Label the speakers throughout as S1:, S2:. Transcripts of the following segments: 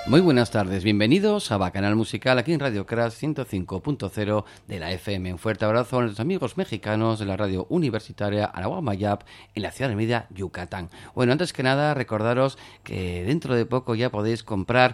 S1: Muy buenas tardes, bienvenidos a Bacanal Musical aquí en Radio Crash 105.0 de la FM. Un fuerte abrazo a nuestros amigos mexicanos de la radio universitaria Anahuamayap en la ciudad de Mérida, Yucatán. Bueno, antes que nada, recordaros que dentro de poco ya podéis comprar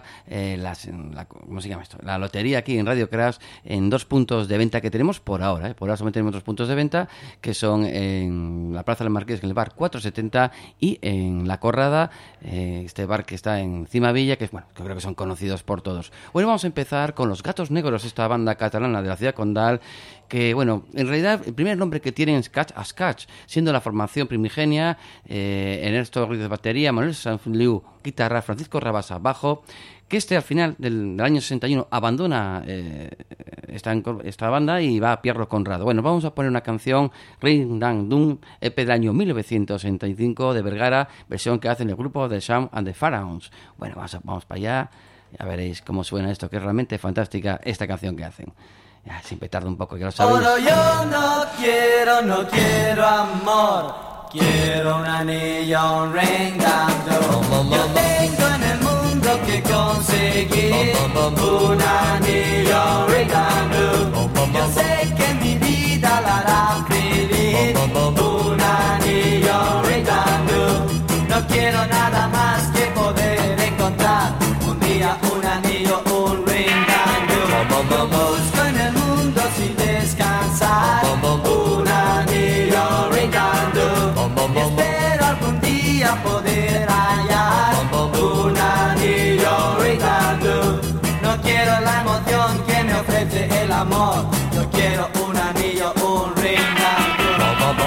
S1: la lotería aquí en Radio Crash en 2 puntos de venta que tenemos por ahora. Por ahora solamente tenemos 2 puntos de venta que son en la Plaza del Marqués, en el bar 470 y en La Corrada, este bar que está en Cimavilla, que es, bueno, que creo que son conocidos por todos. Bueno, vamos a empezar con Los Gatos Negros, esta banda catalana de la ciudad condal, que, bueno, en realidad el primer nombre que tienen es Catch as Catch, siendo la formación primigenia Ernesto Ruiz de batería, Manuel Sanfiliu guitarra, Francisco Rabasa bajo, que al final del año 61 abandona esta banda y va a Pierro Conrado. Bueno, vamos a poner una canción, Ring Dang Dum, EP del año 1965 de Vergara, versión que hacen el grupo The Sham and the Pharaohs. Bueno, vamos para allá, ya veréis cómo suena esto, que es realmente fantástica esta canción que hacen. Ya, siempre tarda un poco, ya lo sabéis.
S2: Oro yo no quiero amor, quiero un anillo, un ring dang dum. Yo tengo en el mundo que conseguir un anillo, ring dang dum. Yo sé que mi vida la hará feliz, un anillo, ring dang dum. No quiero nada más que poder encontrar un día un anillo, un ring dang dum. Busco en el mundo sin descansar un anillo, ring dang dum. Y espero algún día poder hallar un anillo, ring dang dum. No quiero la emoción que me ofrece el amor, yo quiero un anillo, un ring dang dum.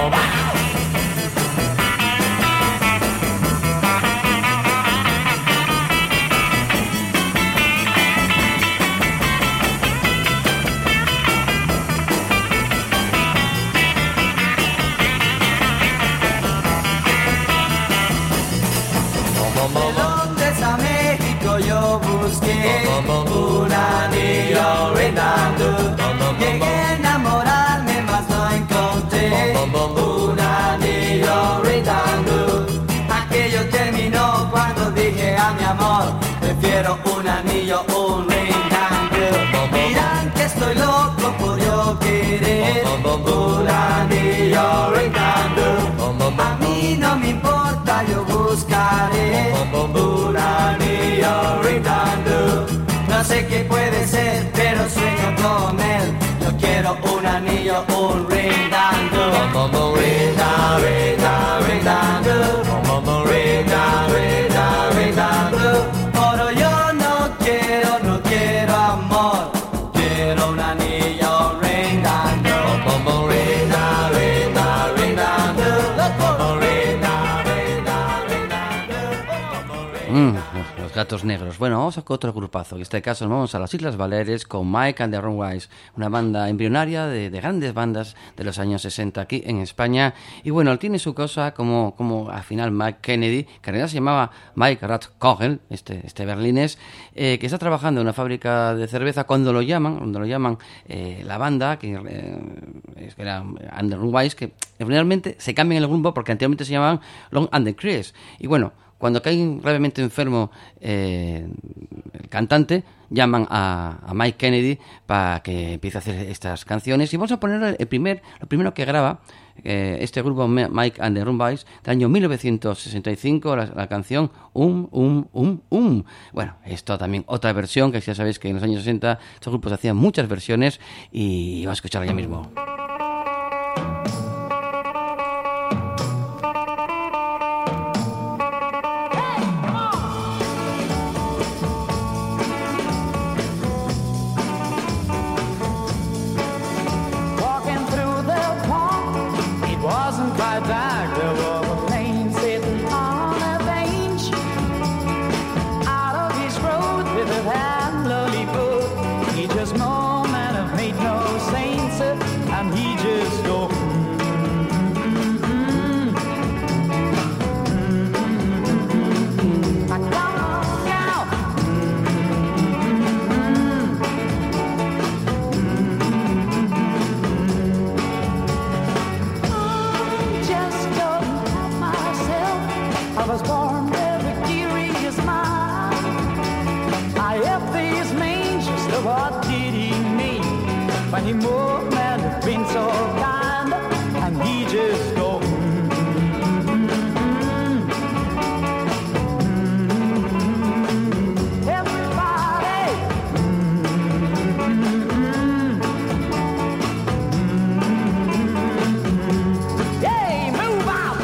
S2: De Londres a México yo busqué un anillo, ring dang dum. Llegué a enamorarme mas no encontré un anillo, ring dang dum. Aquello terminó cuando dije a mi amor, prefiero un anillo, un ring dang dum. Dirán que estoy loco por yo querer un anillo, ring dang dum. A mí no me importa, yo buscaré un anillo, ring dang dum. No sé qué puede ser, pero sueño con él. Yo quiero un anillo, un ring dang dum. Ring dang, ring dang, ring dang dum. Ring dang, ring dang, ring dang dum. Oro yo no quiero amor, quiero un anillo, ring dang dum. Ring dang, ring dang, ring dang dum. Ring dang, ring dang, ring dang dum.
S1: Los Gatos Negros. Bueno, vamos a otro grupazo. En este caso nos vamos a las Islas Baleares con Mike and the Runways, una banda embrionaria de grandes bandas de los años 60 aquí en España. Y bueno, él tiene su cosa como al final Mike Kennedy, que en realidad se llamaba Mike Rathkogel, este berlinés, que está trabajando en una fábrica de cerveza cuando lo llaman la banda, que era and the Runways, que realmente se cambian el grupo porque anteriormente se llamaban Long and the Crees. Y bueno, cuando cae gravemente enfermo el cantante, llaman a Mike Kennedy para que empiece a hacer estas canciones. Y vamos a poner lo primero que graba este grupo Mike and the Runways del año 1965, la canción Bueno, esto también otra versión, que ya sabéis que en los años 60 estos grupos hacían muchas versiones y vamos a escucharla ya mismo.
S3: And
S2: he moved, man, it's been so kind, and he just go. Everybody, hey, move out.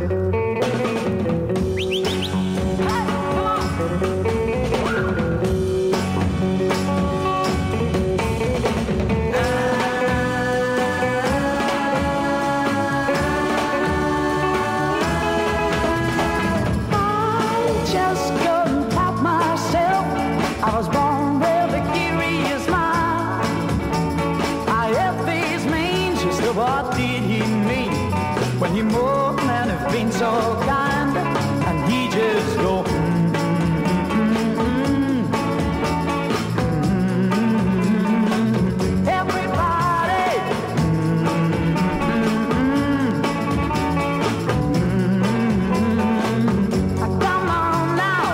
S2: Just couldn't help myself. I was born with a curious mind. I have these means, just what did he mean? When he moved, man, it's been so kind, and he just go. Everybody, come on now.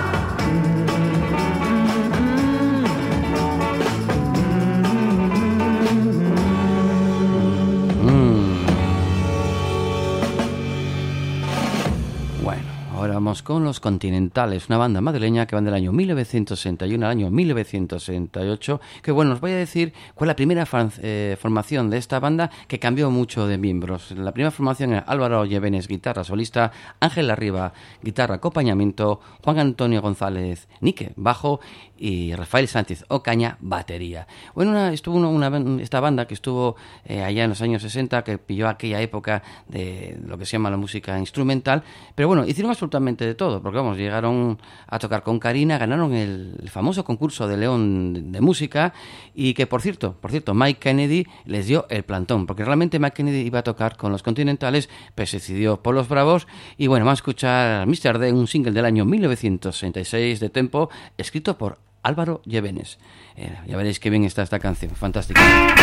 S1: Bueno, ahora vamos con Los Continentales, una banda madrileña que van del año 1961 al año 1968, que bueno, os voy a decir cuál es la primera formación de esta banda, que cambió mucho de miembros. La primera formación era Álvaro Llevenes, guitarra solista, Ángel Larriba, guitarra acompañamiento, Juan Antonio González Nique, bajo, y Rafael Sánchez Ocaña, batería. Bueno, esta banda que estuvo allá en los años 60, que pilló aquella época de lo que se llama la música instrumental, pero bueno, hicieron absolutamente de todo, porque vamos, llegaron a tocar con Karina, ganaron el famoso concurso de León de música, y que por cierto, Mike Kennedy les dio el plantón, porque realmente Mike Kennedy iba a tocar con Los Continentales, pero se decidió por Los Bravos. Y bueno, vamos a escuchar Mr. D, un single del año 1966 de Tempo, escrito por Álvaro Llevenes. Ya veréis qué bien está esta canción, fantástica.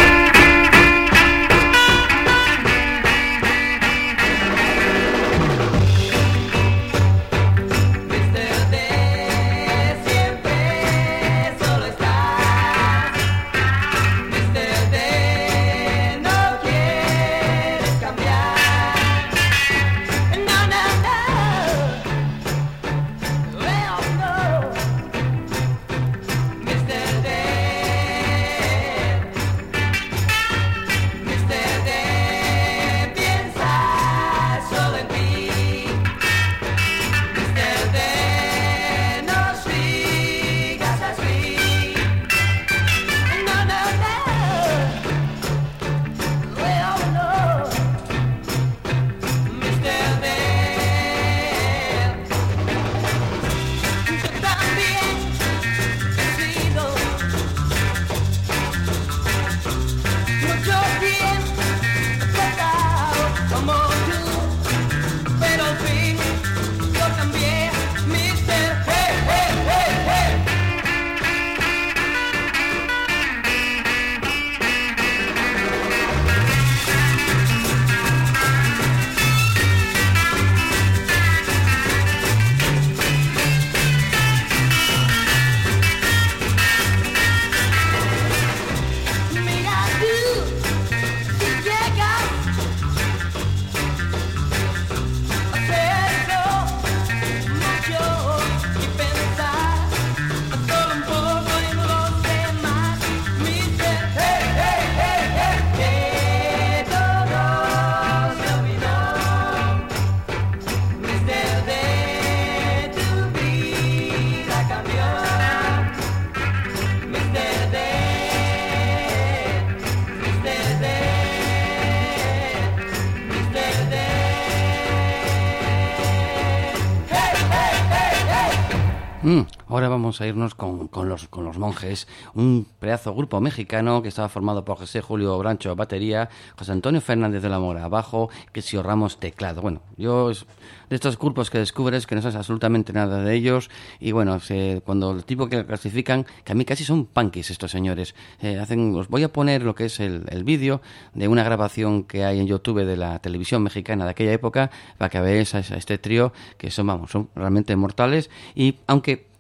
S1: Ahora vamos a irnos con los Monjes, un pedazo grupo mexicano que estaba formado por José Julio Brancho, batería, José Antonio Fernández de la Mora, bajo, Crisio Ramos, teclado. Bueno, yo de estos grupos que descubres que no sabes absolutamente nada de ellos, y bueno, cuando el tipo que clasifican, que a mí casi son punkis estos señores, os voy a poner lo que es el vídeo de una grabación que hay en YouTube de la televisión mexicana de aquella época, para que veáis a este trío, que son realmente mortales. Y aunque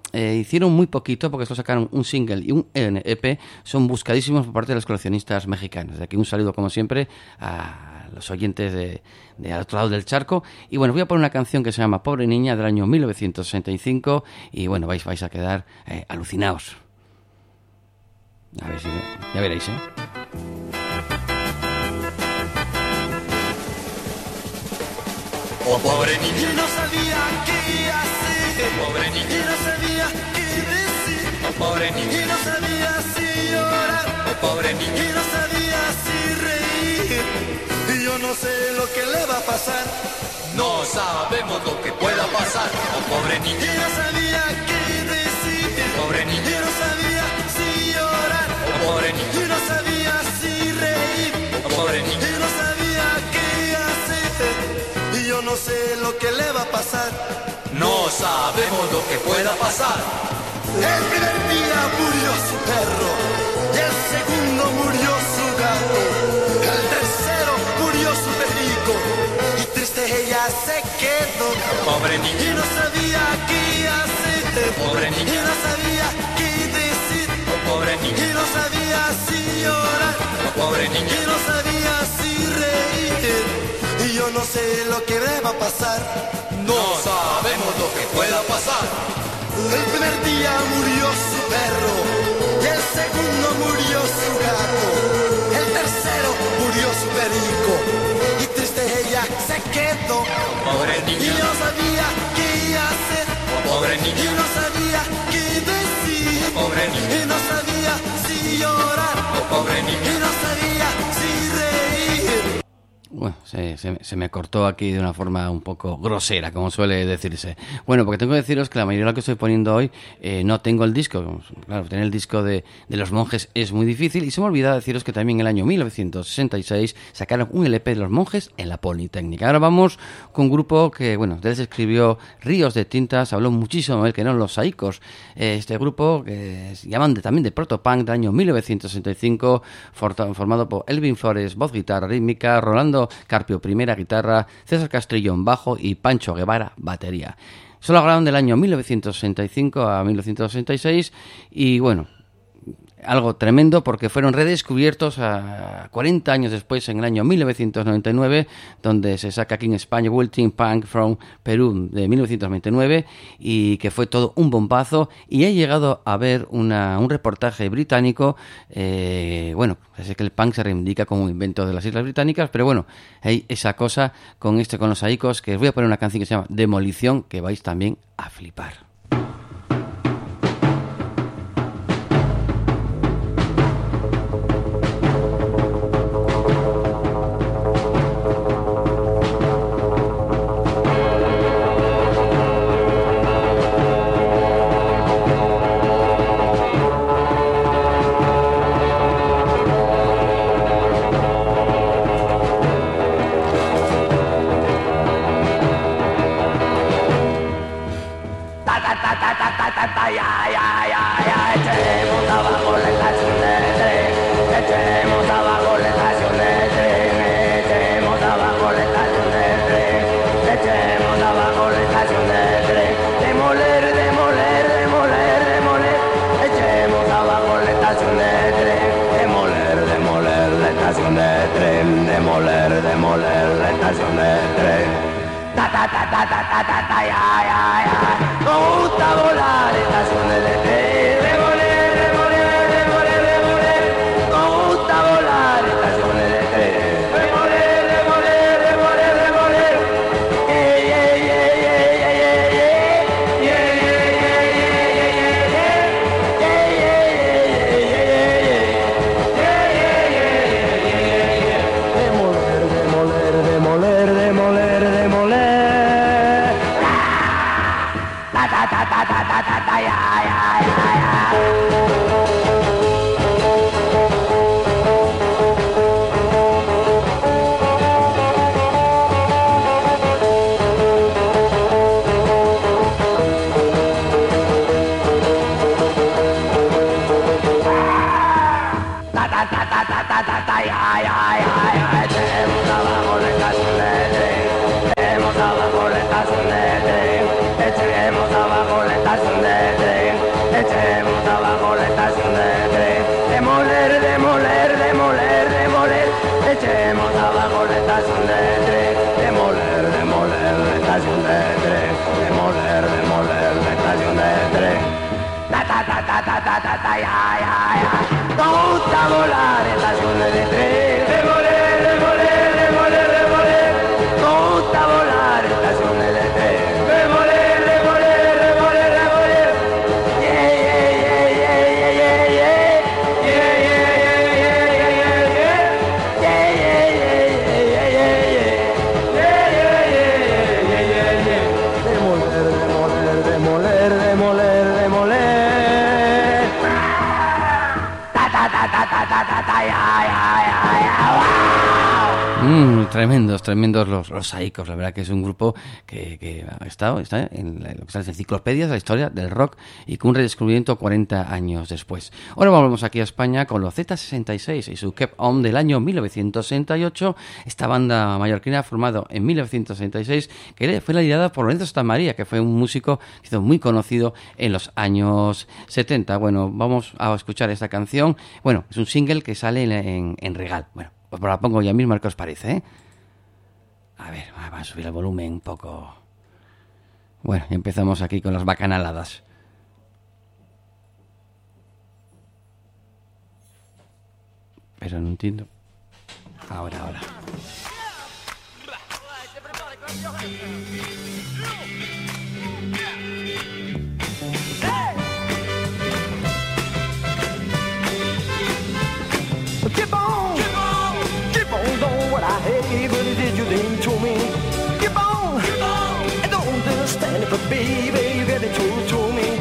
S1: hicieron muy poquito porque solo sacaron un single y un EP, son buscadísimos por parte de los coleccionistas mexicanos. De aquí un saludo como siempre a los oyentes de al otro lado del charco. Y bueno, voy a poner una canción que se llama Pobre Niña del año 1965 y bueno, vais a quedar alucinados. A ver si ya veréis, ¿eh?
S2: Oh, pobre niña, no sabía qué hacer. Pobre niña, no sabía qué decir. Oh, pobre niña, no sabía si llorar. Oh, pobre niña, no sabía si reír. Y yo no sé lo que le va a pasar. No sabemos lo que pueda pasar. Oh, pobre niña, no sabía qué decir. Pobre niña, no sabía si llorar. Oh, pobre niña, no sabía si reír. Oh, pobre niña, no sabía qué hacer. Y yo no sé lo que le va a pasar. No sabemos lo que pueda pasar. El primer día murió su perro, y el segundo murió su gato, el tercero murió su perico, y triste ella se quedó. Pobre niña, y no sabía qué hacer. Pobre niña, y no sabía qué decir. Pobre niña, y no sabía si llorar. Pobre niña, y no sabía si reír. Y yo no sé lo que le va a pasar. No sabemos lo que pueda pasar. El primer día murió su perro, y el segundo murió su gato, el tercero murió su perico, y triste ella se quedó. Pobre niña, y no sabía qué hacer. Pobre niña, y no sabía qué decir. Pobre niña, y no sabía si llorar. Pobre niña, y no sabía si reír.
S1: Bueno, se me cortó aquí de una forma un poco grosera, como suele decirse. Bueno, porque tengo que deciros que la mayoría de lo que estoy poniendo hoy no tengo el disco. Claro, tener el disco de Los Monjes es muy difícil. Y se me olvidaba deciros que también en el año 1966 sacaron un LP de Los Monjes en la Politécnica. Ahora vamos con un grupo que, bueno, de él se escribió Ríos de Tintas, habló muchísimo de él, que no Los Saicos. Este grupo que se llaman también de protopunk del año 1965, formado por Elvin Flores, voz, guitarra rítmica, Rolando Carpio, primera guitarra, César Castrillón, bajo y Pancho Guevara, batería. Solo grabaron del año 1965 a 1966 y bueno, algo tremendo porque fueron redescubiertos a 40 años después, en el año 1999, donde se saca aquí en España Wilting Punk from Perú de 1999 y que fue todo un bombazo. Y he llegado a ver un reportaje británico, bueno, es que el punk se reivindica como un invento de las Islas Británicas, pero bueno, hay esa cosa con Los Saicos, que os voy a poner una canción que se llama Demolición, que vais también a flipar.
S2: Echemos abajo la estación de tren. gusta volar estaciones de tren. Remoler, remoler, remoler, remoler. Me gusta volar estaciones de tren. Remoler, remoler, remoler, remoler. Yeah, yeah, yeah, yeah, yeah, yeah, yeah. Yeah, yeah, yeah, yeah, yeah, yeah, yeah. Yeah, yeah, yeah, yeah, yeah, yeah, yeah. Yeah, yeah, yeah, yeah, yeah, yeah. Demoler, demoler, demoler, demoler, demoler. Ta ta ta ta ta ta ta ta ya ya ya ya.
S1: Tremendos los Saicos. La verdad que es un grupo que está en lo que son las enciclopedias de la historia del rock y con un redescubrimiento 40 años después. Ahora volvemos aquí a España con los Z66 y su Keep On del año 1968. Esta banda mallorquina formada en 1966 que fue liderada por Lorenzo Santamaría, que fue un músico que hizo muy conocido en los años 70. Bueno, vamos a escuchar esta canción. Bueno, es un single que sale en Regal. Bueno, pues la pongo ya mismo, ¿qué os parece? A ver, vamos a subir el volumen un poco. Bueno, y empezamos aquí con las bacanaladas. Pero no entiendo. Ahora.
S2: Keep on, keep on, keep on doing what I hate, but did you lean to me? Keep on, I don't understand it, but baby, you get it to me.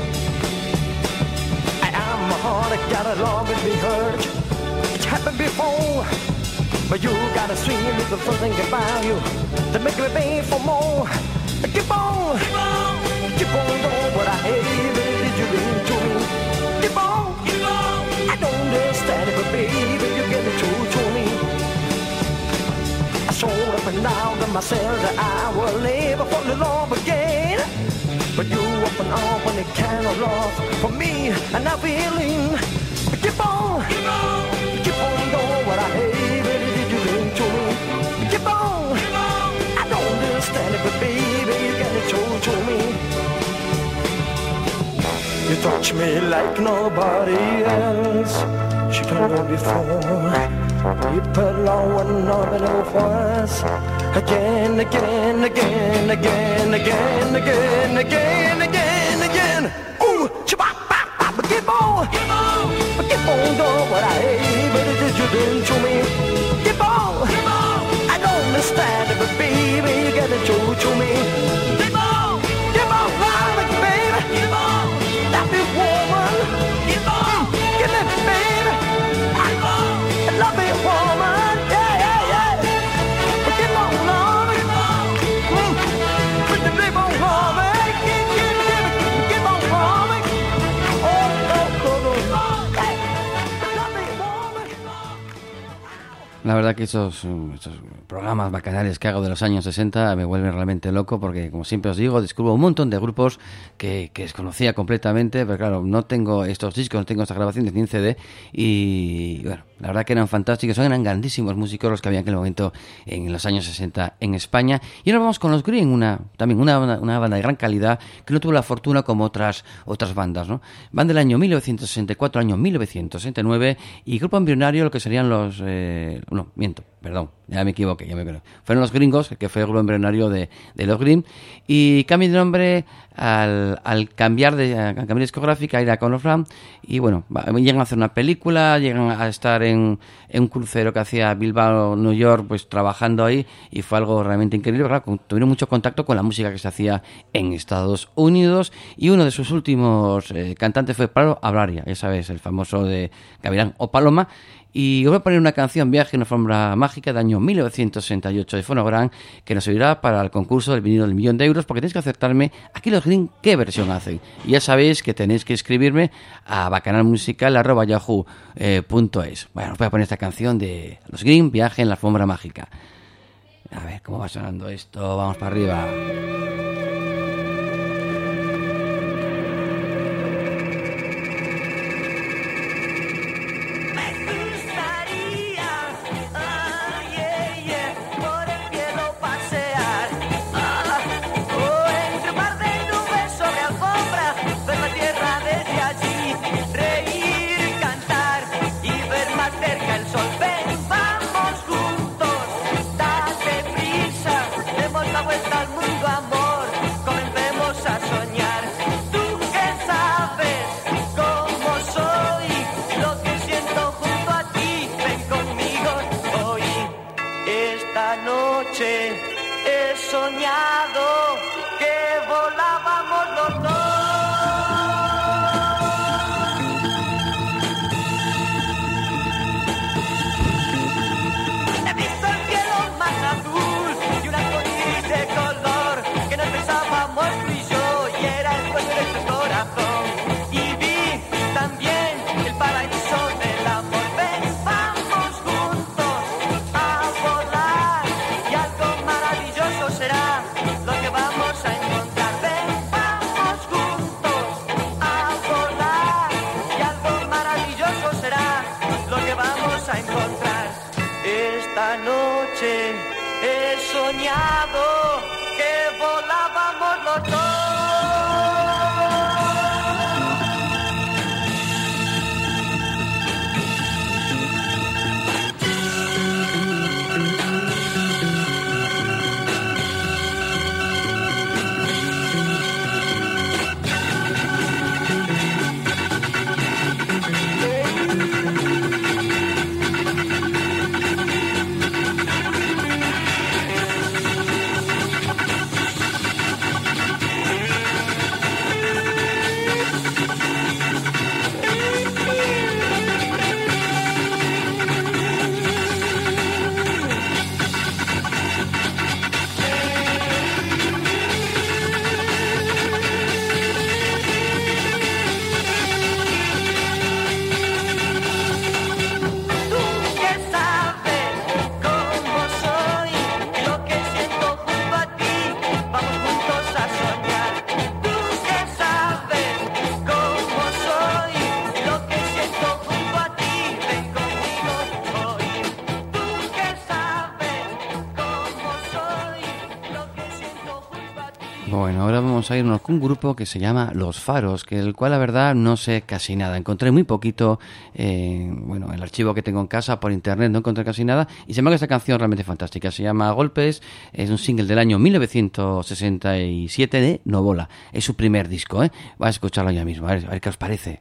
S2: I am a heart, I gotta love and be hurt. It's happened before, but you gotta swing with the first thing about you to make me pay for more. Keep on, keep on doing what I hate, but did you lean to me? Keep on, I don't understand it, but baby, you get it to me. I sold up and down to myself that I will never fall in love again. But you up and up when it cannot love for me and I'm feeling. Keep on doing what I hate, baby, did you lean to me? Keep on, I don't understand it, but baby, you get it to me. You touch me like nobody else. She told me before. You put low and up and over us. Again, again, again, again, again, again, again, again, again. Ooh, chibop, bop, bop, keep on doing what I hate, but it did you do to me. Keep on, I don't understand it, but baby, you get it to me. Keep on, love it, baby. Keep on, love me, woman. Keep on, get it, baby. Keep on, love me, woman. Yeah, yeah, yeah. But keep on loving, keep on loving, keep on loving.
S1: La verdad que estos programas bacanales que hago de los años 60 me vuelven realmente loco porque, como siempre os digo, descubro un montón de grupos que desconocía completamente, pero claro, no tengo estos discos, no tengo estas grabaciones ni en CD y bueno, la verdad que eran fantásticos, eran grandísimos músicos los que había en aquel momento en los años 60 en España. Y ahora vamos con los Green, una banda de gran calidad que no tuvo la fortuna como otras bandas, ¿no? Van del año 1964 al año 1969 y grupo embrionario lo que serían los... ya me equivoqué, fueron los Gringos, que fue el grupo embrionario de los Green, y cambian de nombre al cambiar discográfica, ir a Conoflam, y bueno, llegan a hacer una película, llegan a estar en un crucero que hacía Bilbao, New York, pues trabajando ahí, y fue algo realmente increíble. Claro, tuvieron mucho contacto con la música que se hacía en Estados Unidos, y uno de sus últimos cantantes fue Pablo Ablaria, ya sabes, el famoso de Gavilán o Paloma. Y os voy a poner una canción, Viaje en una alfombra mágica, de año 1968 de Fonogram, que nos servirá para el concurso del vinilo del €1.000.000, porque tenéis que acertarme aquí los Green qué versión hacen. Y ya sabéis que tenéis que escribirme a bacanalmusical@yahoo.es. Bueno, os voy a poner esta canción de los Green, Viaje en la alfombra mágica. A ver cómo va sonando esto, vamos para arriba.
S2: Reír soñado que volábamos los dos. He visto el cielo más azul y un arcoíris de color que nos besábamos tú y yo y era el sueño de nuestro corazón. Y vi también el paraíso del amor. Ven, vamos juntos a volar y algo maravilloso será lo que vamos a encontrar. Ven, vamos juntos a volar y algo maravilloso será lo que vamos a encontrar. Esta noche he soñado que volábamos los dos.
S1: Bueno, ahora vamos a irnos con un grupo que se llama Los Faros, que del cual la verdad no sé casi nada. Encontré muy poquito, bueno, el archivo que tengo en casa por internet no encontré casi nada y se me hace esta canción realmente fantástica. Se llama Golpes, es un single del año 1967 de Novola. Es su primer disco, ¿eh? Vais a escucharlo ya mismo, a ver qué os parece.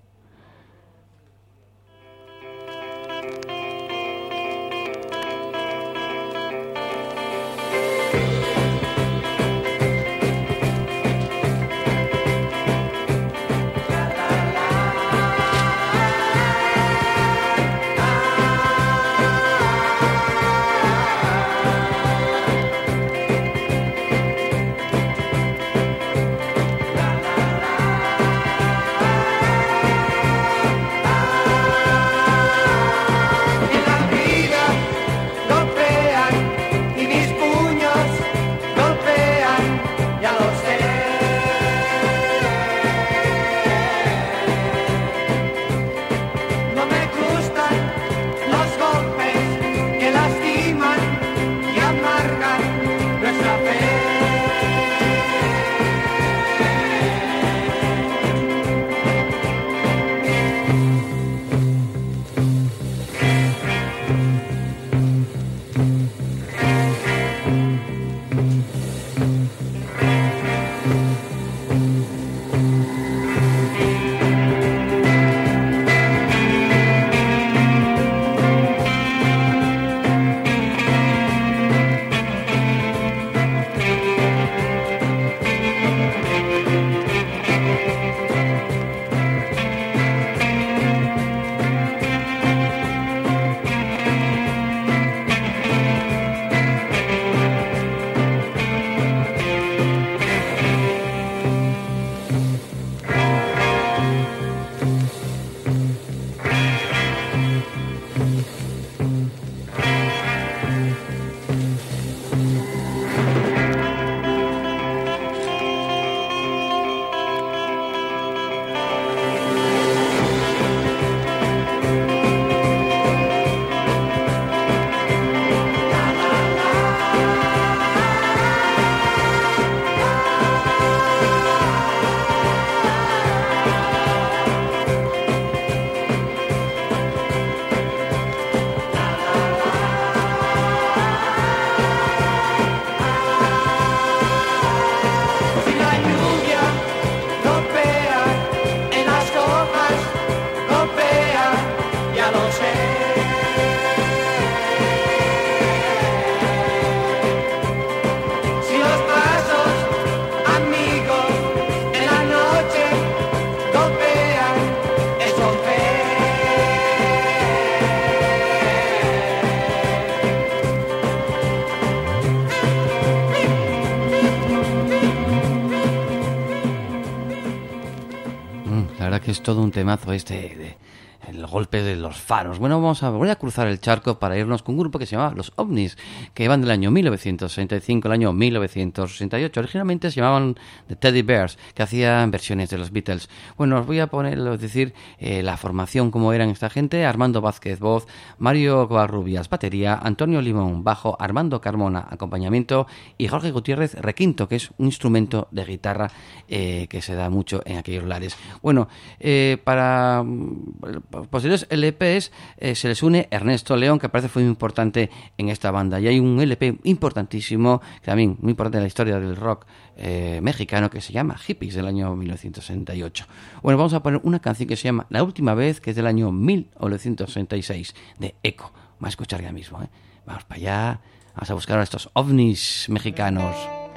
S1: La verdad que es todo un temazo el golpe de los faros. Bueno, voy a cruzar el charco para irnos con un grupo que se llamaba Los OVNIs, que van del año 1965 al año 1968. Originalmente se llamaban The Teddy Bears, que hacían versiones de los Beatles. Bueno, os voy a decir la formación, cómo eran esta gente: Armando Vázquez, voz; Mario Covarrubias, batería; Antonio Limón, bajo; Armando Carmona, acompañamiento; y Jorge Gutiérrez, requinto, que es un instrumento de guitarra que se da mucho en aquellos lares. Bueno, para posteriores LPs se les une Ernesto León, que parece fue muy importante en esta banda, y hay un LP importantísimo, también muy importante en la historia del rock mexicano, que se llama Hippies, del año 1968. Bueno, vamos a poner una canción que se llama La Última Vez, que es del año 1966, de Eco. Vamos a escuchar ya mismo, ¿eh? Vamos para allá, vamos a buscar a estos ovnis mexicanos.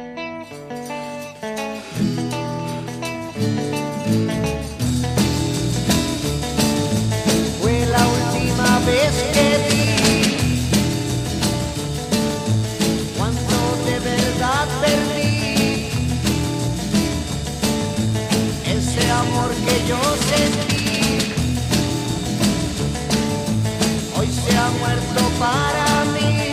S3: Vez que vi cuando de verdad perdí ese amor que yo sentí, hoy se ha muerto para mí.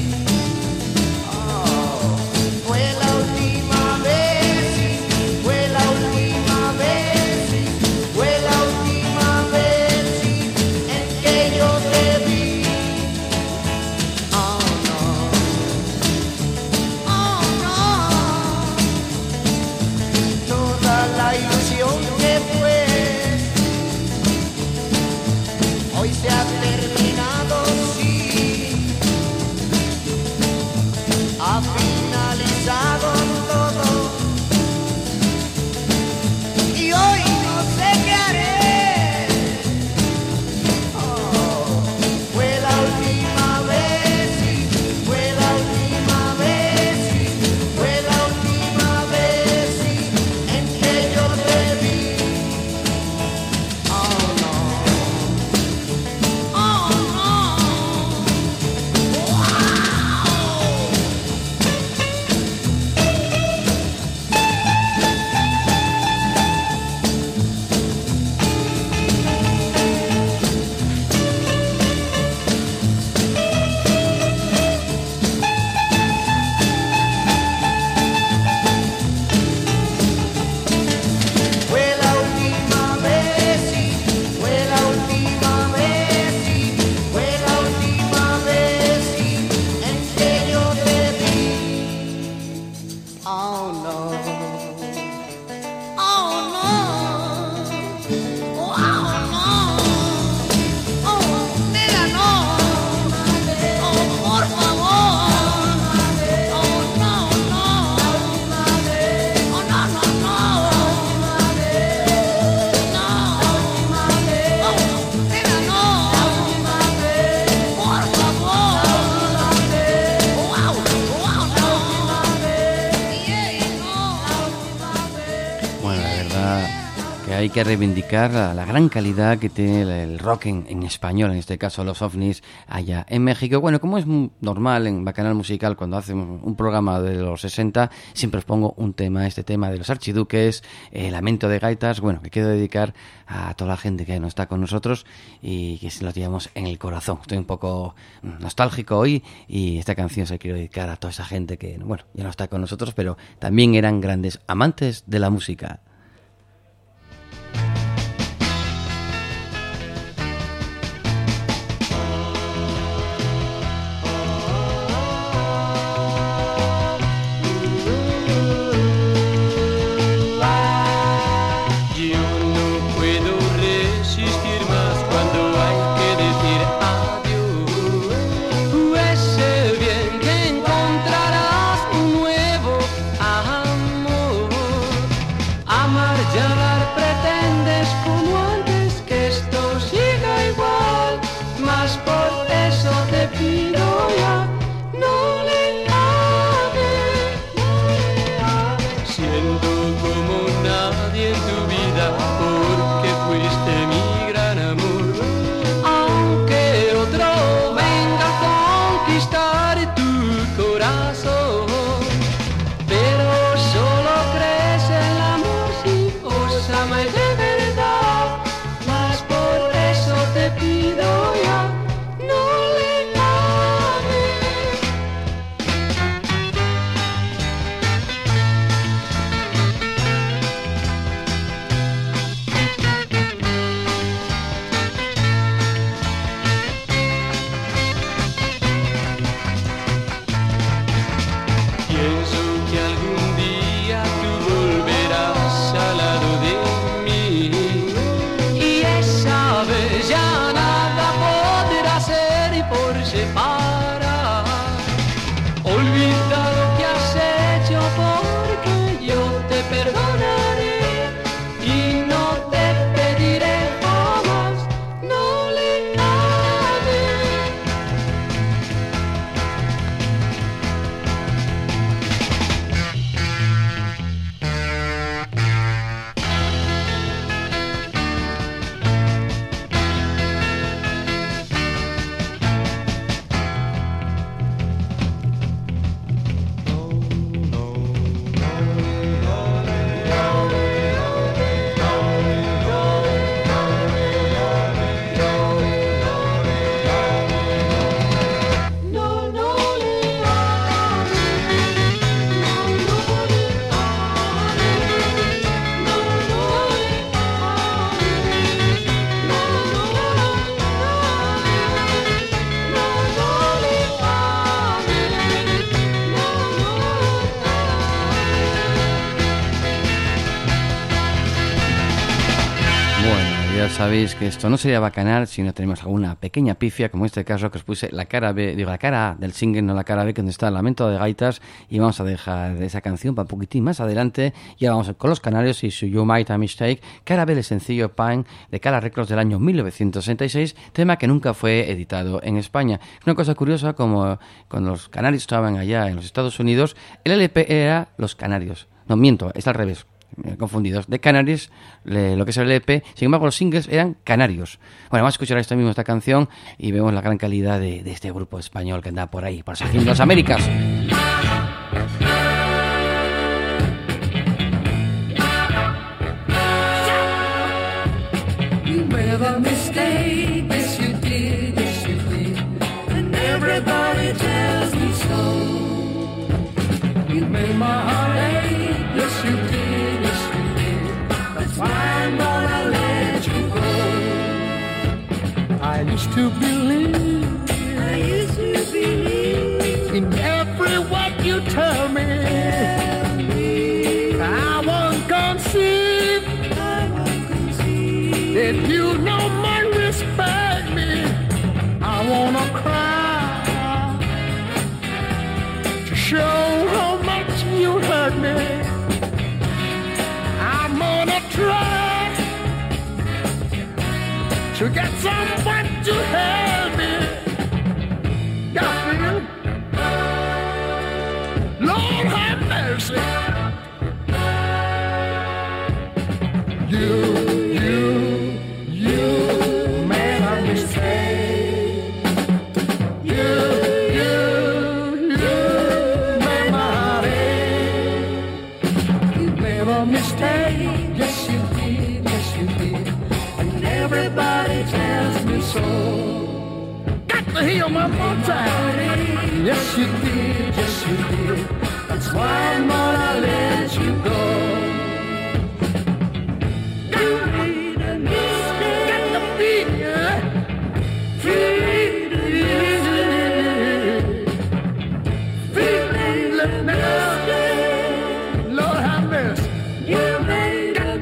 S3: Oh, fue la última vez, fue la última vez, fue la última vez en que yo te vi. Oh no, oh no, toda la ilusión que fue hoy se ha terminado, sí, ha finalizado todo y hoy no sé qué haré. Oh, fue la última vez, fue la última vez, fue la última vez en que yo te vi. Oh no, oh no, wow. Fue la última vez, fue la última vez, fue la última vez en que yo te vi. Oh no, oh no, wow no, oh nena no, oh por favor, oh no no, oh no no no.
S1: Bueno, la verdad que hay que reivindicar la gran calidad que tiene el rock en español, en este caso Los OVNIs, allá en México. Bueno, como es normal en Bacanal Musical, cuando hacemos un programa de los 60, siempre os pongo un tema, este tema de los Archiduques, Lamento de Gaitas, bueno, que quiero dedicar a toda la gente que no está con nosotros y que se lo llevamos en el corazón. Estoy un poco nostálgico hoy y esta canción se la quiero dedicar a toda esa gente que, bueno, ya no está con nosotros, pero también eran grandes amantes de la música.
S4: Yo no puedo resistir más cuando hay que decir adiós. Sé bien que encontrarás un nuevo amor.
S1: Bueno, ya sabéis que esto no sería bacanal si no tenemos alguna pequeña pifia, como en este caso que os puse la cara B, digo la cara A del single, no la cara B, que donde está el lamento de gaitas, y vamos a dejar esa canción para un poquitín más adelante. Ya vamos con Los Canarios y su You Might a Mistake, cara B del sencillo Pine de Cala Records del año 1966, tema que nunca fue editado en España. Es una cosa curiosa, como cuando los Canarios estaban allá en los Estados Unidos, el LP era Los Canarios. No, miento, está al revés. Confundidos. De Canaries, lo que es el LP, sin embargo los singles eran canarios. Bueno, vamos a escuchar esta canción y vemos la gran calidad de este grupo español que anda por ahí, por las Américas.
S5: You made a mistake, yes you did, and everybody tells me so. You made my heart ache, yes you did. I'm gonna let you go. I used to believe in every word you tell me. I won't conceive that you no more respect me. I wanna cry to show how much you hurt me. Try to get someone to help me. Got me? Lord have mercy. You made a mistake. You made my heart ache. You made a mistake. Everybody tells me so. Got to hear one more time. Yes, you did, yes, you did. That's why I'm gonna let you go. You made a mistake. Got to be feeling now. Lord have mercy. You made a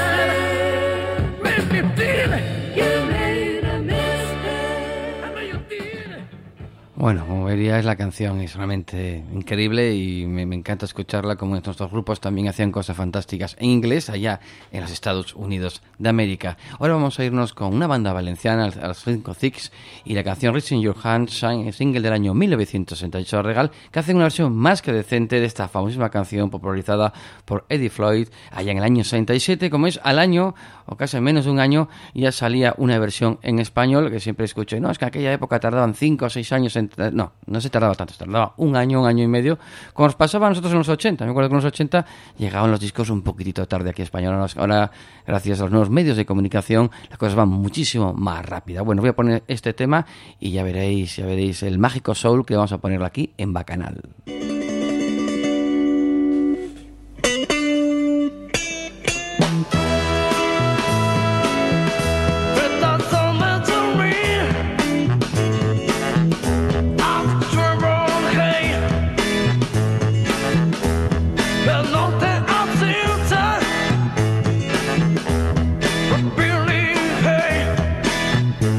S1: Bueno, como veríais, la canción es realmente increíble y me encanta escucharla, como nuestros dos grupos también hacían cosas fantásticas en inglés allá en los Estados Unidos de América. Ahora vamos a irnos con una banda valenciana, a los Cinco Six, y la canción Reaching Your Hand, single del año 1968 Regal, que hacen una versión más que decente de esta famosísima canción popularizada por Eddie Floyd allá en el año 67. Como es, al año, o casi menos de un año, ya salía una versión en español, que siempre escucho, no, es que en aquella época tardaban 5 o 6 años en... No se tardaba tanto, se tardaba un año y medio, como nos pasaba a nosotros en los 80. Me acuerdo que en los 80 llegaban los discos un poquitito tarde aquí a España. Ahora, gracias a los nuevos medios de comunicación, las cosas van muchísimo más rápidas. Bueno, voy a poner este tema y ya veréis el mágico soul que vamos a ponerlo aquí en Bacanal.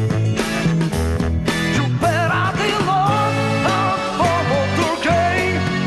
S6: Supera di lo, a poco turquei.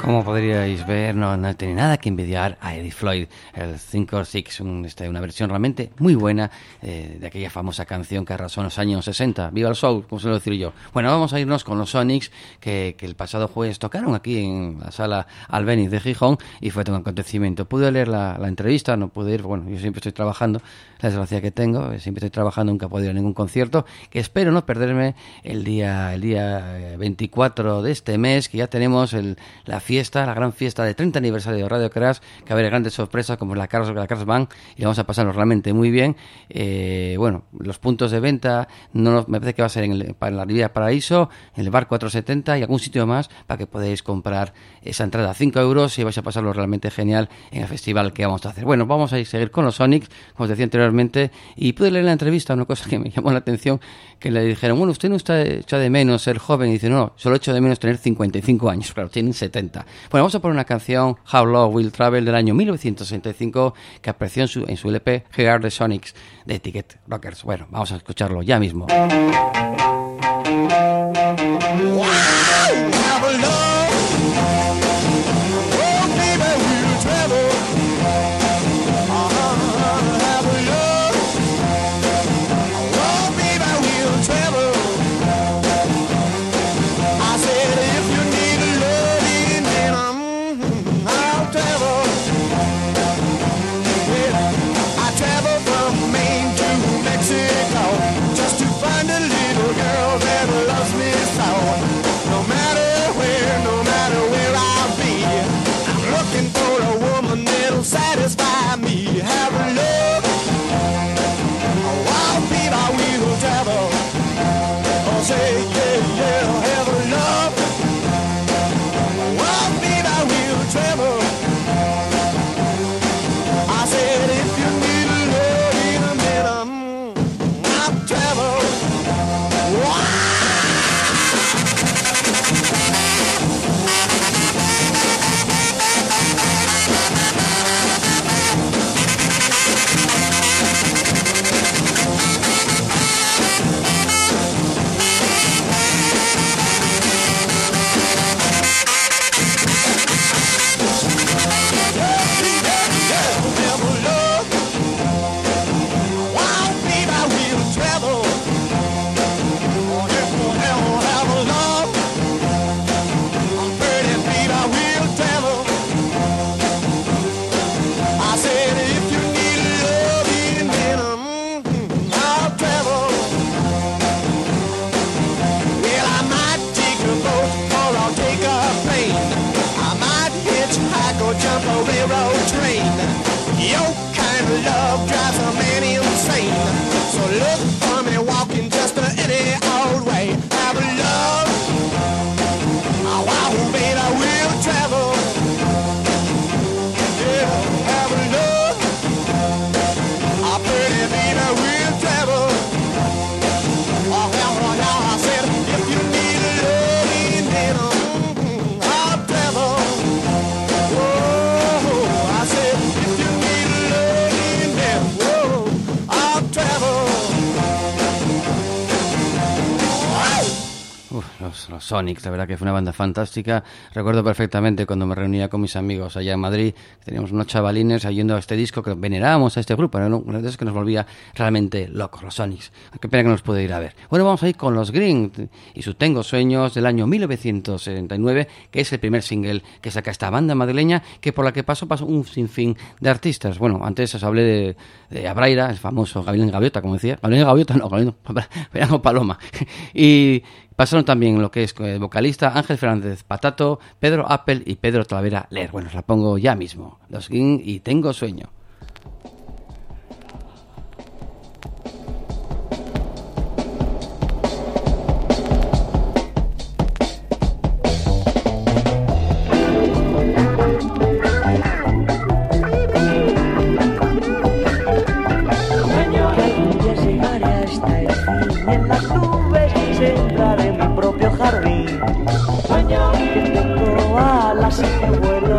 S1: Como podríais ver, no tiene nada que envidiar a Eddie Floyd, el 5 or 6, una versión realmente muy buena de aquella famosa canción que arrasó en los años 60. ¡Viva el soul!, como suelo decir yo. Bueno, vamos a irnos con los Sonics, que el pasado jueves tocaron aquí en la sala Albéniz de Gijón, y fue todo un acontecimiento. Pude leer la entrevista, no pude ir, bueno, yo siempre estoy trabajando, la desgracia que tengo, siempre estoy trabajando, nunca he podido ir a ningún concierto, que espero no perderme el día 24 de este mes, que ya tenemos la gran fiesta de 30 aniversario de Radio Crash, que va a haber grandes sorpresas como la Crash Band, y vamos a pasarlo realmente muy bien. Bueno, los puntos de venta me parece que va a ser en la Riviera Paraíso, en el bar 470 y algún sitio más para que podáis comprar esa entrada a 5 euros y vais a pasarlo realmente genial en el festival que vamos a hacer. Bueno, vamos a seguir con los Sonics, como os decía anteriormente, y pude leer en la entrevista una cosa que me llamó la atención, que le dijeron, bueno, usted no echa de menos ser joven, y dice, no, solo echo de menos tener 55 años, claro, tienen 70. Bueno, vamos a poner una canción, How Love Will Travel, del año 1965, que apareció en su LP Here Are the Sonics, de Ticket Rockers. Bueno, vamos a escucharlo ya mismo.
S6: Just to find a little girl that loves me so. No matter
S1: los Sonics, la verdad que fue una banda fantástica. Recuerdo perfectamente cuando me reunía con mis amigos allá en Madrid, teníamos unos chavalines oyendo este disco, que venerábamos a este grupo, ¿no? Una de esas que nos volvía realmente locos, los Sonics. Qué pena que no los pude ir a ver. Bueno, vamos a ir con los Green y su Tengo Sueños del año 1979, que es el primer single que saca esta banda madrileña, que por la que pasó un sinfín de artistas. Bueno, antes os hablé de Abraira, el famoso Gabriel Gaviota, como decía. Gabriel Gaviota, no, Gabriel Paloma. Y pasaron también lo que es el vocalista Ángel Fernández Patato, Pedro Apple y Pedro Talavera Ler. Bueno, os la pongo ya mismo. Los Green y Tengo Sueño.
S2: Sueño que tengo alas y que vuelo.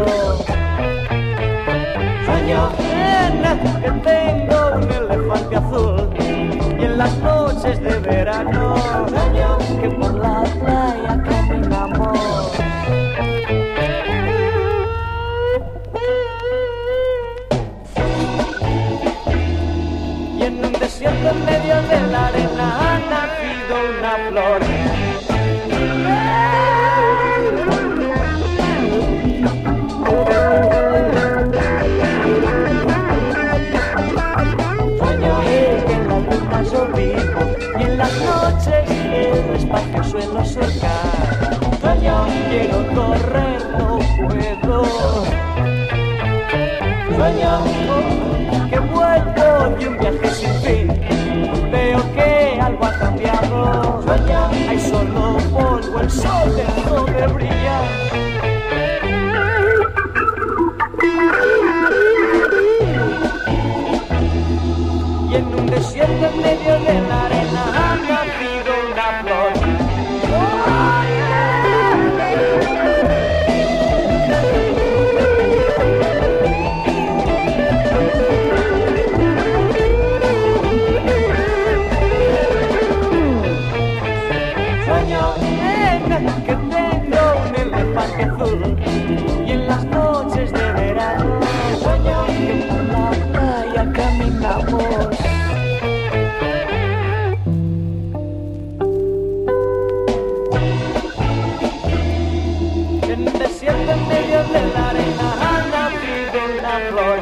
S2: Sueño que tengo un elefante azul. Y en las noches de verano sueño que por la playa caminamos. desierto en medio de la arena ha nacido una flor. Sueño que en la luna yo vivo y en las noches el espacio suelo surcar. Sueño, quiero correr, no puedo. Sueño que vuelvo de un viaje sin fin. Veo que algo ha cambiado. Sueño, hay solo polvo, el sol dejó de brillar. Y en un desierto en medio de la arena ha nacido una flor. Que tengo un elefante azul y en las noches de verano sueño que por la playa caminamos. En un desierto en medio de la arena ha nacido una flor.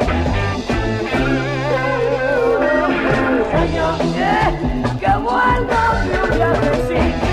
S2: Sueño que vuelva de un viaje sin fin.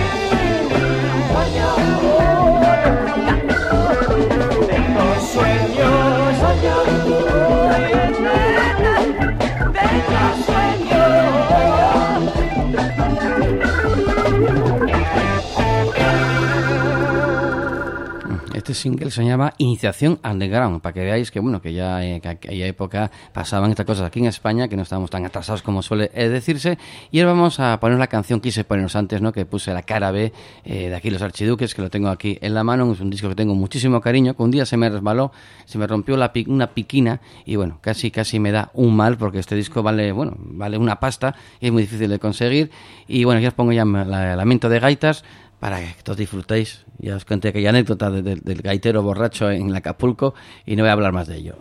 S1: Este single se llama Iniciación Underground, para que veáis que bueno, que ya en aquella época pasaban estas cosas aquí en España, que no estábamos tan atrasados como suele decirse. Y ahora vamos a poner la canción que quise ponernos antes, ¿no? Que puse la cara B de aquí Los Archiduques, que lo tengo aquí en la mano. Es un disco que tengo muchísimo cariño, que un día se me resbaló, se me rompió una piquina y bueno, casi me da un mal, porque este disco vale una pasta y es muy difícil de conseguir. Y bueno, ya os pongo ya la Lamento de Gaitas, para que todos disfrutéis. Ya os conté aquella anécdota del gaitero borracho en Acapulco y no voy a hablar más de ello.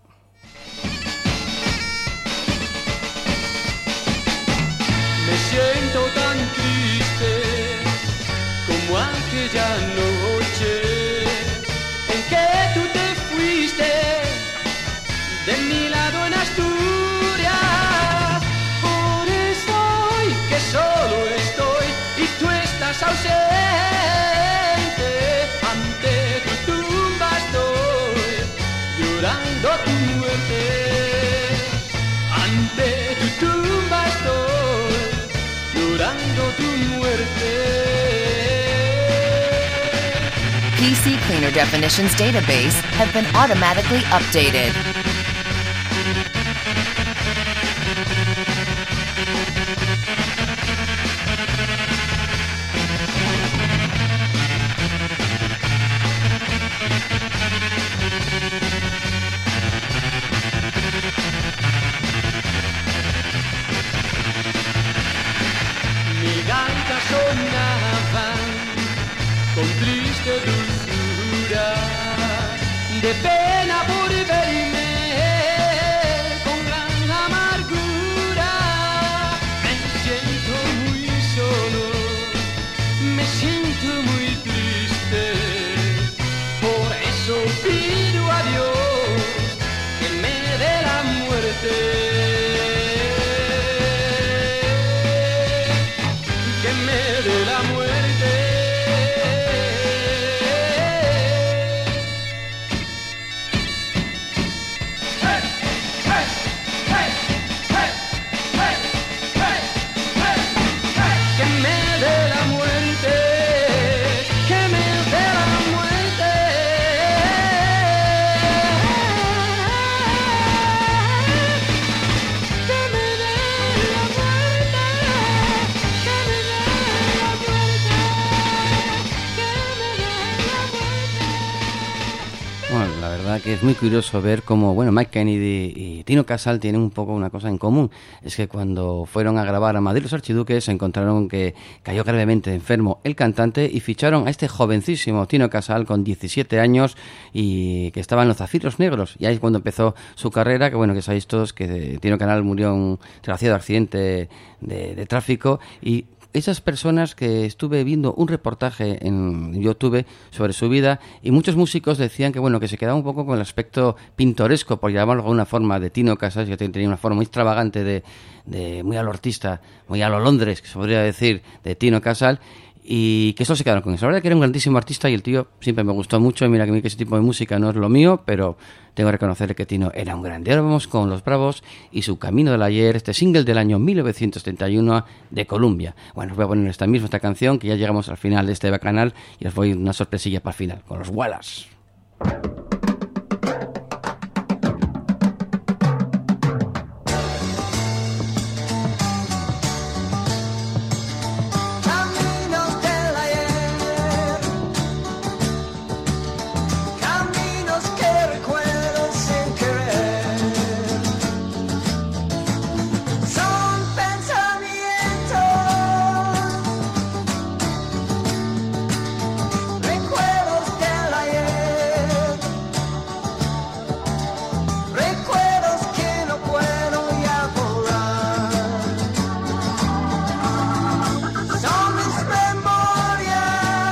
S4: Me siento tan triste como aquella noche en que tú te fuiste de mi lado en Asturias. Por eso hoy que solo estoy y tú estás ausente, ante tu tumba estoy llorando tu muerte. Ante tu tumba estoy llorando tu muerte.
S7: PC Cleaner Definitions database have been automatically updated.
S4: Mi gaita sonaba con triste dulzura, de pena por verme con gran amargura. Me siento muy solo, me siento muy triste, por eso pido a Dios que me dé la muerte. Que me dé la muerte. Hey, hey, hey, hey, hey, hey, hey, hey. Que me dé la muerte.
S1: verdad que es muy curioso ver cómo, bueno, Mike Kennedy y Tino Casal tienen un poco una cosa en común. Es que cuando fueron a grabar a Madrid los Archiduques se encontraron que cayó gravemente enfermo el cantante y ficharon a este jovencísimo Tino Casal con 17 años y que estaba en los Zafiros Negros. Y ahí es cuando empezó su carrera, que bueno, que sabéis todos que Tino Casal murió en un desgraciado accidente de tráfico. Y esas personas que estuve viendo un reportaje en YouTube sobre su vida y muchos músicos decían que bueno, que se quedaba un poco con el aspecto pintoresco, por llamarlo de alguna forma, de Tino Casal, que tenía una forma muy extravagante de muy a lo artista, muy a lo Londres, que se podría decir, de Tino Casal, y que solo se quedaron con eso. La verdad que era un grandísimo artista y el tío siempre me gustó mucho. Y mira que a mí que ese tipo de música no es lo mío, pero tengo que reconocerle que Tino era un grande. Ahora vamos con Los Bravos y su Camino del Ayer, este single del año 1971 de Columbia. Bueno, os voy a poner esta canción, que ya llegamos al final de este bacanal y os voy una sorpresilla para el final, con los Wallace.
S2: Caminos del ayer, caminos que recuerdo sin querer, son pensamientos, recuerdos del ayer, recuerdos que no puedo ya borrar. Son mis memorias,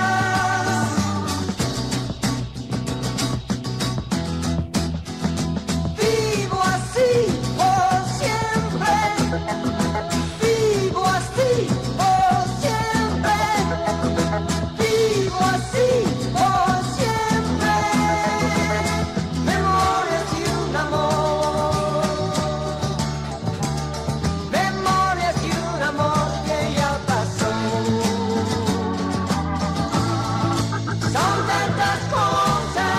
S2: vivo así por siempre, vivo así por siempre, vivo así por siempre. Memorias de un amor, memorias de un amor que ya pasó. Son tantas cosas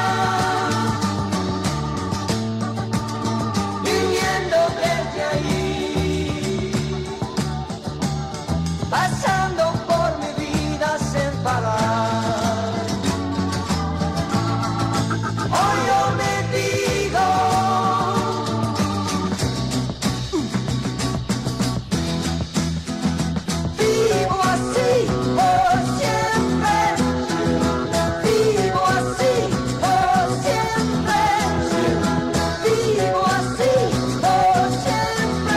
S2: viviendo desde allí, pasando por mi vida sin parar. Hoy yo me digo, vivo así por siempre, vivo así por siempre, vivo así por siempre.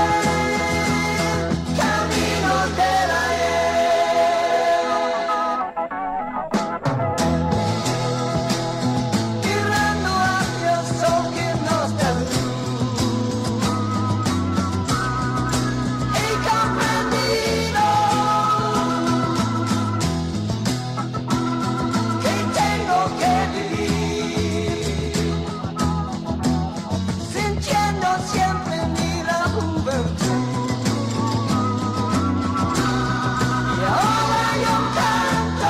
S2: Camino del ayer, mirando hacia el sol que nos da luz. He comprendido que tengo que vivir, sintiendo siempre mi juventud. Y ahora yo canto,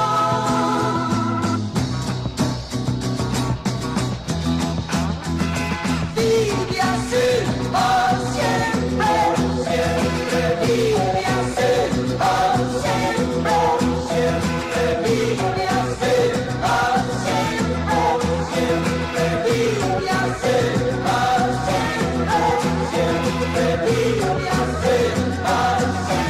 S2: vive así por siempre, vive así por siempre, vive así por siempre, vive así por siempre, vive así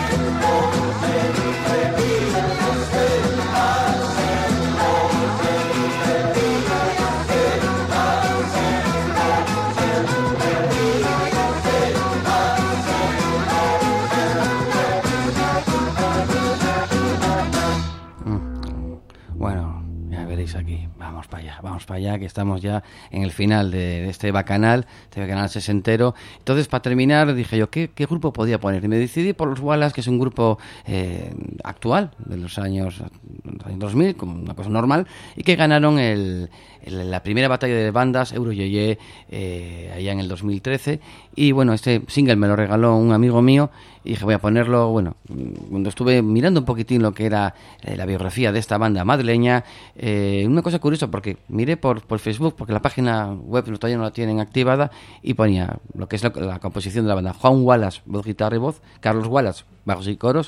S1: Bueno, ya veréis aquí, vamos para allá, que estamos ya en el final de este bacanal sesentero. Entonces, para terminar, dije yo, ¿qué grupo podía poner? Y me decidí por los Wallace, que es un grupo actual, de los años 2000, como una cosa normal, y que ganaron la primera batalla de bandas Euroyeye allá en el 2013. Y bueno, este single me lo regaló un amigo mío y dije, voy a ponerlo. Bueno, cuando estuve mirando un poquitín lo que era la biografía de esta banda madrileña, una cosa curiosa, porque miré por Facebook, porque la página web todavía no la tienen activada, y ponía lo que es la composición de la banda: Juan Wallace, voz, guitarra y voz; Carlos Wallace, bajos y coros;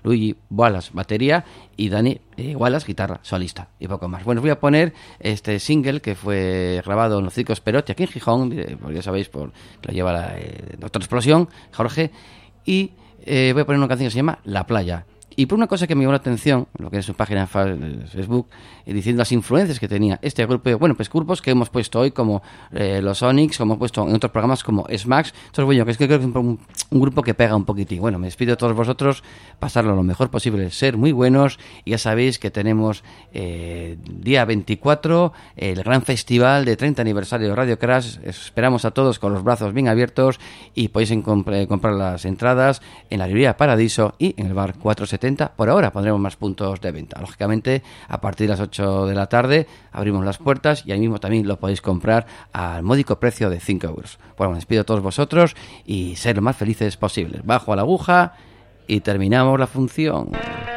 S1: Luigi Wallace, batería, y Dani Wallace, guitarra solista, y poco más. Bueno, os voy a poner este single que fue grabado en los circos Perotti, aquí en Gijón, porque ya sabéis, que lo lleva el Doctor Explosión, Jorge, y voy a poner una canción que se llama La Playa. Y por una cosa que me llamó la atención, lo que es su página de Facebook, diciendo las influencias que tenía este grupo, bueno, pues grupos que hemos puesto hoy como los Onyx, como hemos puesto en otros programas como Smax. Entonces, bueno, que es que creo que es un grupo que pega un poquitín. Bueno, me despido de todos vosotros, pasarlo lo mejor posible, ser muy buenos, y ya sabéis que tenemos día 24, el gran festival de 30 aniversario de Radio Crash. Esperamos a todos con los brazos bien abiertos, y podéis comprar las entradas en la librería Paradiso y en el bar 470. Por ahora pondremos más puntos de venta. Lógicamente, a partir de las 8 de la tarde abrimos las puertas, y ahí mismo también lo podéis comprar al módico precio de 5 euros. Bueno, me despido a todos vosotros y ser lo más felices posibles. Bajo a la aguja y terminamos la función.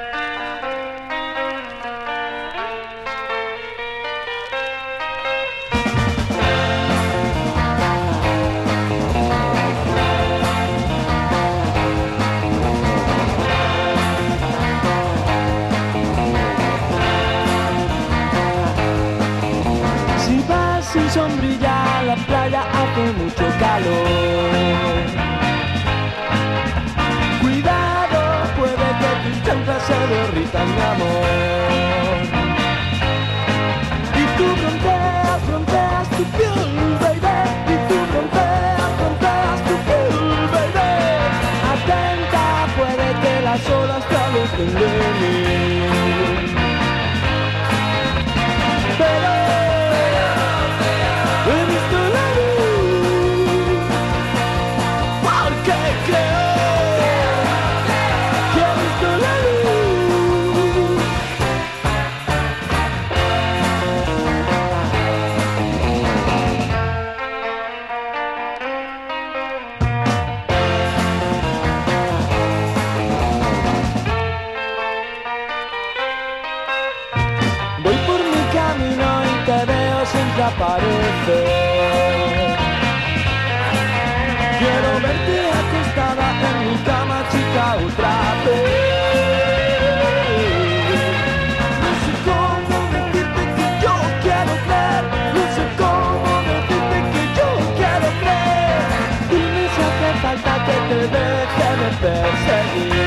S8: Sin sombrilla, la playa hace mucho calor. Cuidado, puede que tus chanclas se derritan, mi amor. Y tú fronteas tu piel, baby. Y tú fronteas tu piel, baby. Atenta, puede que las olas te alejen de mí. Pero voy por mi camino y te veo siempre aparecer. Quiero verte acostada en mi cama, chica, otra vez. No sé cómo decirte que yo quiero creer. No sé cómo decirte que yo quiero creer. Dime si hace falta que te deje de perseguir.